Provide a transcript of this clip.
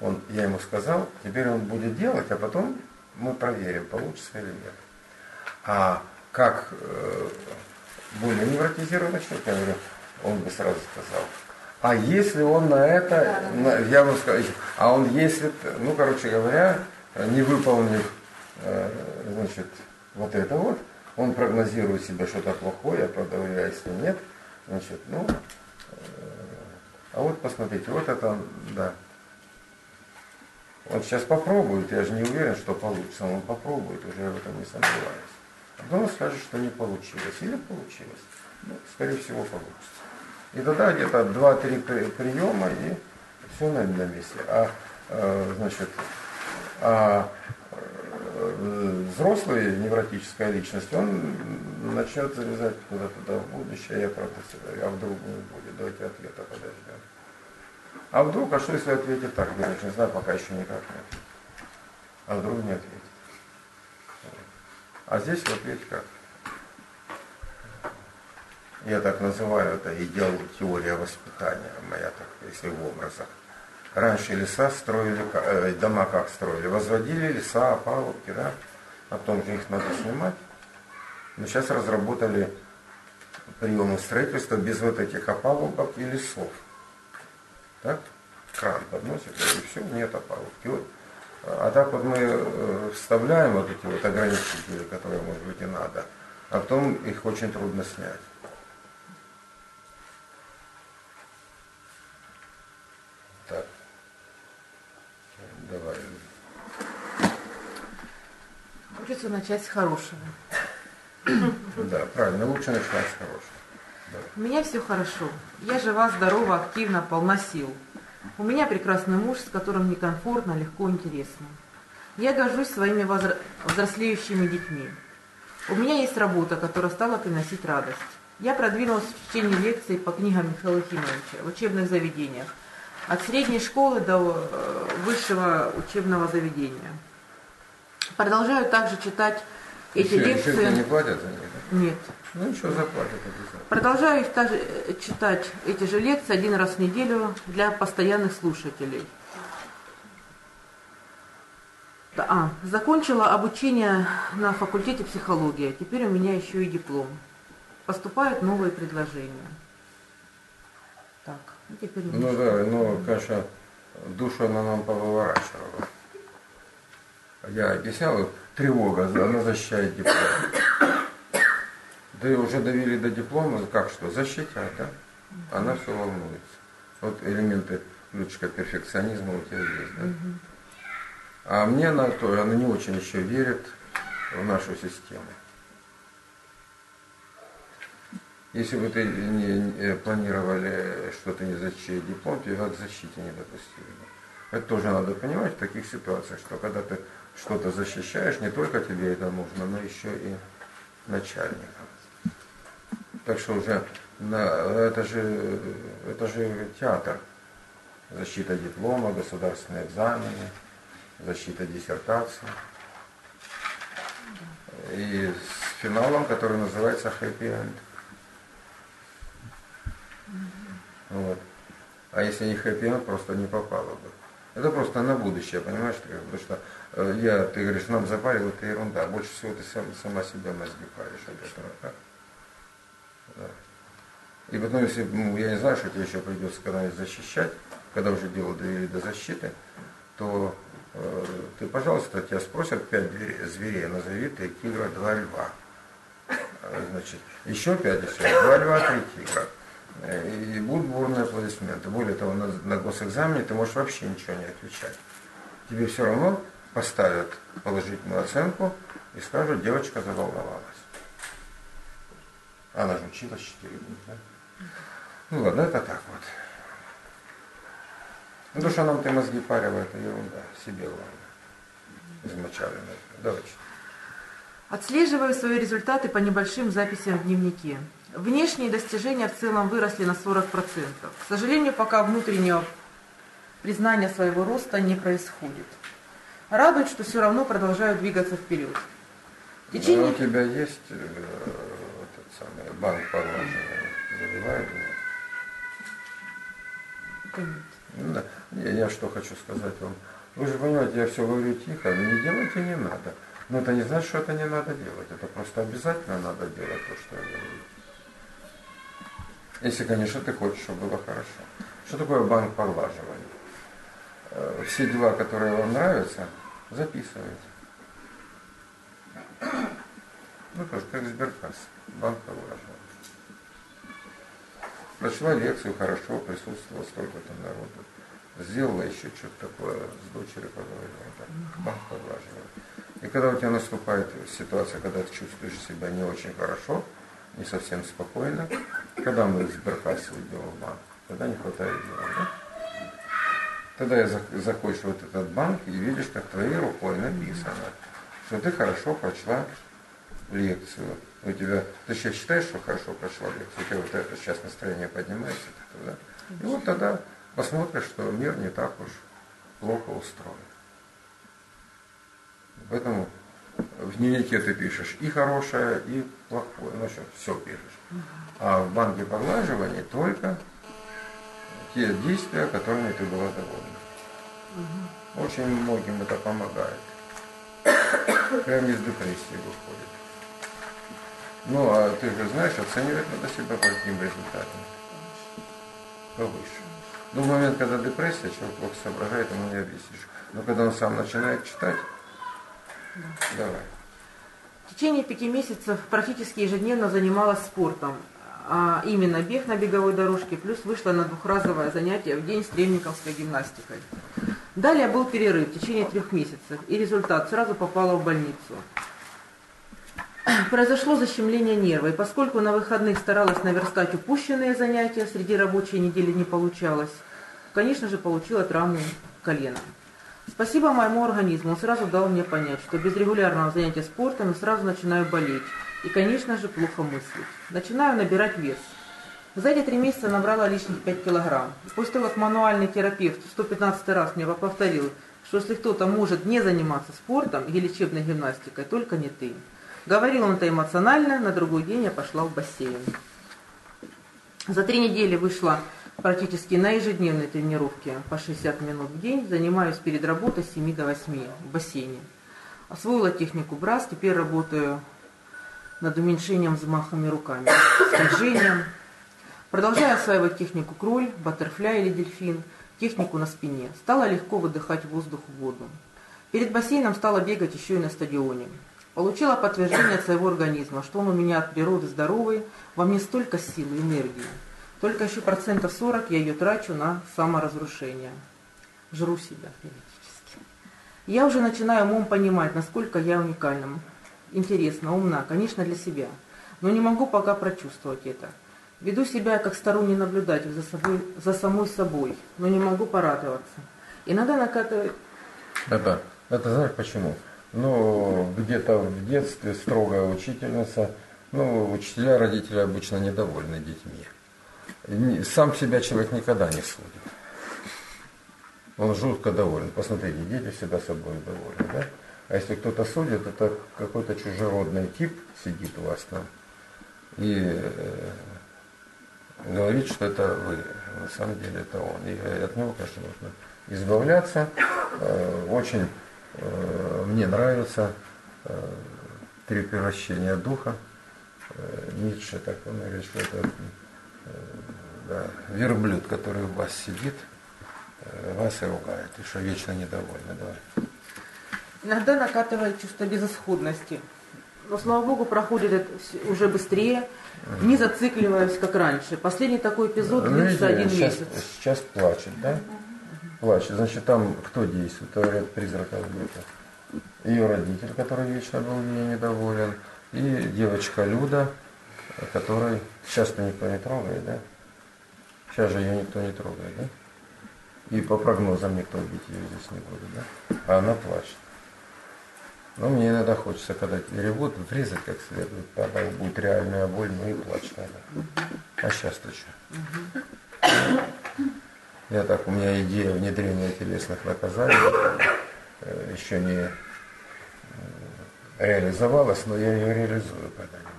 Я ему сказал, теперь он будет делать, а потом мы проверим, получится или нет. А как более невротизированный человек, я говорю, он бы сразу сказал. А если он на это, я бы сказал, а он если, ну, короче говоря, не выполнив, значит, вот это вот, он прогнозирует себе что-то плохое, я правда говорю, а если нет, значит, ну, а вот посмотрите, вот это, да. Он сейчас попробует, я же не уверен, что получится, он попробует, уже в этом не сомневаюсь. А потом он скажет, что не получилось, или получилось. Ну, скорее всего, получится. И тогда где-то 2-3 приема, и все на месте. Значит, взрослая невротическая личность, он начнет залезать куда-то в будущее, я правда всегда, а вдруг не будет, давайте ответа подождем. А вдруг, а что если ответит так? Я не знаю, пока еще никак не ответит. А вдруг не ответит. А здесь вот видите как. Я так называю это теория воспитания моя, так, если в образах. Раньше леса строили, дома как строили? Возводили леса, опалубки, да? Потом же их надо снимать. Но сейчас разработали приемы строительства без вот этих опалубок и лесов. Так? Кран подносит, и все, нет опалубки. Вот. А так вот мы вставляем вот эти вот ограничители, которые, может быть, и надо, а потом их очень трудно снять. Так. Давай. Хочется начать с хорошего. Да, правильно, лучше начинать с хорошего. Да. У меня все хорошо. Я жива, здорова, активна, полна сил. У меня прекрасный муж, с которым мне комфортно, легко, интересно. Я горжусь своими взрослеющими детьми. У меня есть работа, которая стала приносить радость. Я продвинулась в чтении лекций по книгам Михаила Ефимовича в учебных заведениях. От средней школы до высшего учебного заведения. Продолжаю также читать эти лекции. Не платят за них? Нет. Ну ничего, заплатят обязательно. Продолжаю их также читать эти же лекции 1 раз в неделю для постоянных слушателей. Закончила обучение на факультете психологии. Теперь у меня еще и диплом. Поступают новые предложения. Так, теперь ну да, ну, конечно, душу она нам повыворачивала. Я объяснял, тревога, она защищает диплом. Да и уже довели до диплома, как что, защищать, да? Она все волнуется. Вот элементы ключика перфекционизма у тебя есть, да? А мне она не очень еще верит в нашу систему. Если бы ты не планировали что-то не защитить диплом, тебя к защите не допустили. Это тоже надо понимать в таких ситуациях, что когда ты что-то защищаешь, не только тебе это нужно, но еще и начальникам. Так что уже это же театр. Защита диплома, государственные экзамены, защита диссертации. И с финалом, который называется happy end. Вот. А если не happy end, просто не попало бы. Это просто на будущее, понимаешь? Потому что ты говоришь, нам запарил, это ерунда. Больше всего ты сама себя мозги паришь от этого. Так? Да. И потом, если, я не знаю, что тебе еще придется когда-нибудь защищать, когда уже дело довели до защиты, то ты, пожалуйста, тебя спросят 5 зверей, назови 3 тигра, 2 льва. Значит, еще 5 и все, 2 льва, 3 тигра. И будут бурные аплодисменты. Более того, на госэкзамене ты можешь вообще ничего не отвечать. Тебе все равно поставят положительную оценку и скажут, девочка заволновалась. Она же училась 4 дня, да? Ну ладно, это так вот. Ну, то, что нам ты мозги парила, это ерунда. Себе главное. Измочали на это. Давайте. Отслеживаю свои результаты по небольшим записям в дневнике. Внешние достижения в целом выросли на 40%. К сожалению, пока внутреннего признания своего роста не происходит. Радует, что все равно продолжаю двигаться вперед. У тебя есть этот самый банк положения? Забивают его? Да. Я что хочу сказать вам. Вы же понимаете, я все говорю тихо, не делайте не надо. Но это не значит, что это не надо делать. Это просто обязательно надо делать то, что я говорю. Если, конечно, ты хочешь, чтобы было хорошо. Что такое банк поглаживания? Все дела, которые вам нравятся, записывайте. Ну, тоже как Сберкасса, банк поглаживания. Прочла лекцию хорошо, присутствовала столько-то народу. Сделала еще что-то такое, с дочерью поговорила, да, банк поглаживала. И когда у тебя наступает ситуация, когда ты чувствуешь себя не очень хорошо, не совсем спокойно, когда мы из Сберкассы идем в банк, тогда не хватает дела, да? Тогда заходишь в вот этот банк и видишь, как твоей рукой написано, что ты хорошо прочла лекцию. У тебя, ты сейчас считаешь, что хорошо прочла лекцию, у тебя вот это сейчас настроение поднимается, да? И вот тогда посмотришь, что мир не так уж плохо устроен. Поэтому в дневнике ты пишешь и хорошее, и плохое, ну что, все пишешь. А в банке поглаживания только те действия, которыми ты была довольна. Очень многим это помогает. Прямо из депрессии выходит. Ну, а ты же знаешь, оценивать надо себя по каким результатам. Повыше. Ну, в момент, когда депрессия, человек плохо соображает, ему не объяснишь. Но когда он сам начинает читать, давай. В течение 5 месяцев практически ежедневно занималась спортом, а именно бег на беговой дорожке, плюс вышла на 2-разовое занятие в день с тренинговской гимнастикой. Далее был перерыв в течение 3 месяцев, и результат: сразу попала в больницу. Произошло защемление нерва, и поскольку на выходных старалась наверстать упущенные занятия, среди рабочей недели не получалось, конечно же, получила травму колена. Спасибо моему организму, он сразу дал мне понять, что без регулярного занятия спортом я сразу начинаю болеть и, конечно же, плохо мыслить. Начинаю набирать вес. За эти 3 месяца набрала лишних 5 килограмм. После того, как мануальный терапевт 115 раз мне повторил, что если кто-то может не заниматься спортом или лечебной гимнастикой, только не ты. Говорил он это эмоционально, на другой день я пошла в бассейн. За 3 недели вышла практически на ежедневной тренировке по 60 минут в день, занимаюсь перед работой с 7 до 8 в бассейне. Освоила технику брас, теперь работаю над уменьшением взмахами руками, скольжением. Продолжаю осваивать технику кроль, баттерфляй или дельфин, технику на спине. Стало легко выдыхать воздух в воду. Перед бассейном стала бегать еще и на стадионе. Получила подтверждение от своего организма, что он у меня от природы здоровый, во мне столько сил и энергии. Только еще 40% я ее трачу на саморазрушение. Жру себя периодически. Я уже начинаю умом понимать, насколько я уникальна, интересна, умна, конечно, для себя. Но не могу пока прочувствовать это. Веду себя как сторонний наблюдатель за самой собой, но не могу порадоваться. Иногда накатывает... Это знаешь почему? Ну, где-то в детстве строгая учительница, ну, учителя, родители обычно недовольны детьми. Сам себя человек никогда не судит. Он жутко доволен. Посмотрите, дети всегда собой довольны, да? А если кто-то судит, это какой-то чужеродный тип сидит у вас там и говорит, что это вы. На самом деле это он. И от него, конечно, нужно избавляться. Очень мне нравится превращение духа. Ницше так он говорит, что это да, верблюд, который у вас сидит, вас и ругает, и что вечно недовольны. Давай. Иногда накатывает чувство безысходности. Но, слава богу, проходит это уже быстрее, не зацикливаясь, как раньше. Последний такой эпизод длился 1 месяц. Сейчас плачет, да? Плачет. Значит, там кто действует? Говорят, призраков где-то. Ее родитель, который вечно был ей недоволен, и девочка Люда, которой сейчас-то никто не трогает, да? Сейчас же ее никто не трогает, да? И по прогнозам никто убить ее здесь не будет, да? А она плачет. Но мне иногда хочется, когда ревут, врезать как следует, тогда будет реальная боль, ну и плачь тогда. А сейчас-то что? Я так, у меня идея внедрения телесных наказаний еще не реализовалась, но я ее реализую когда-нибудь.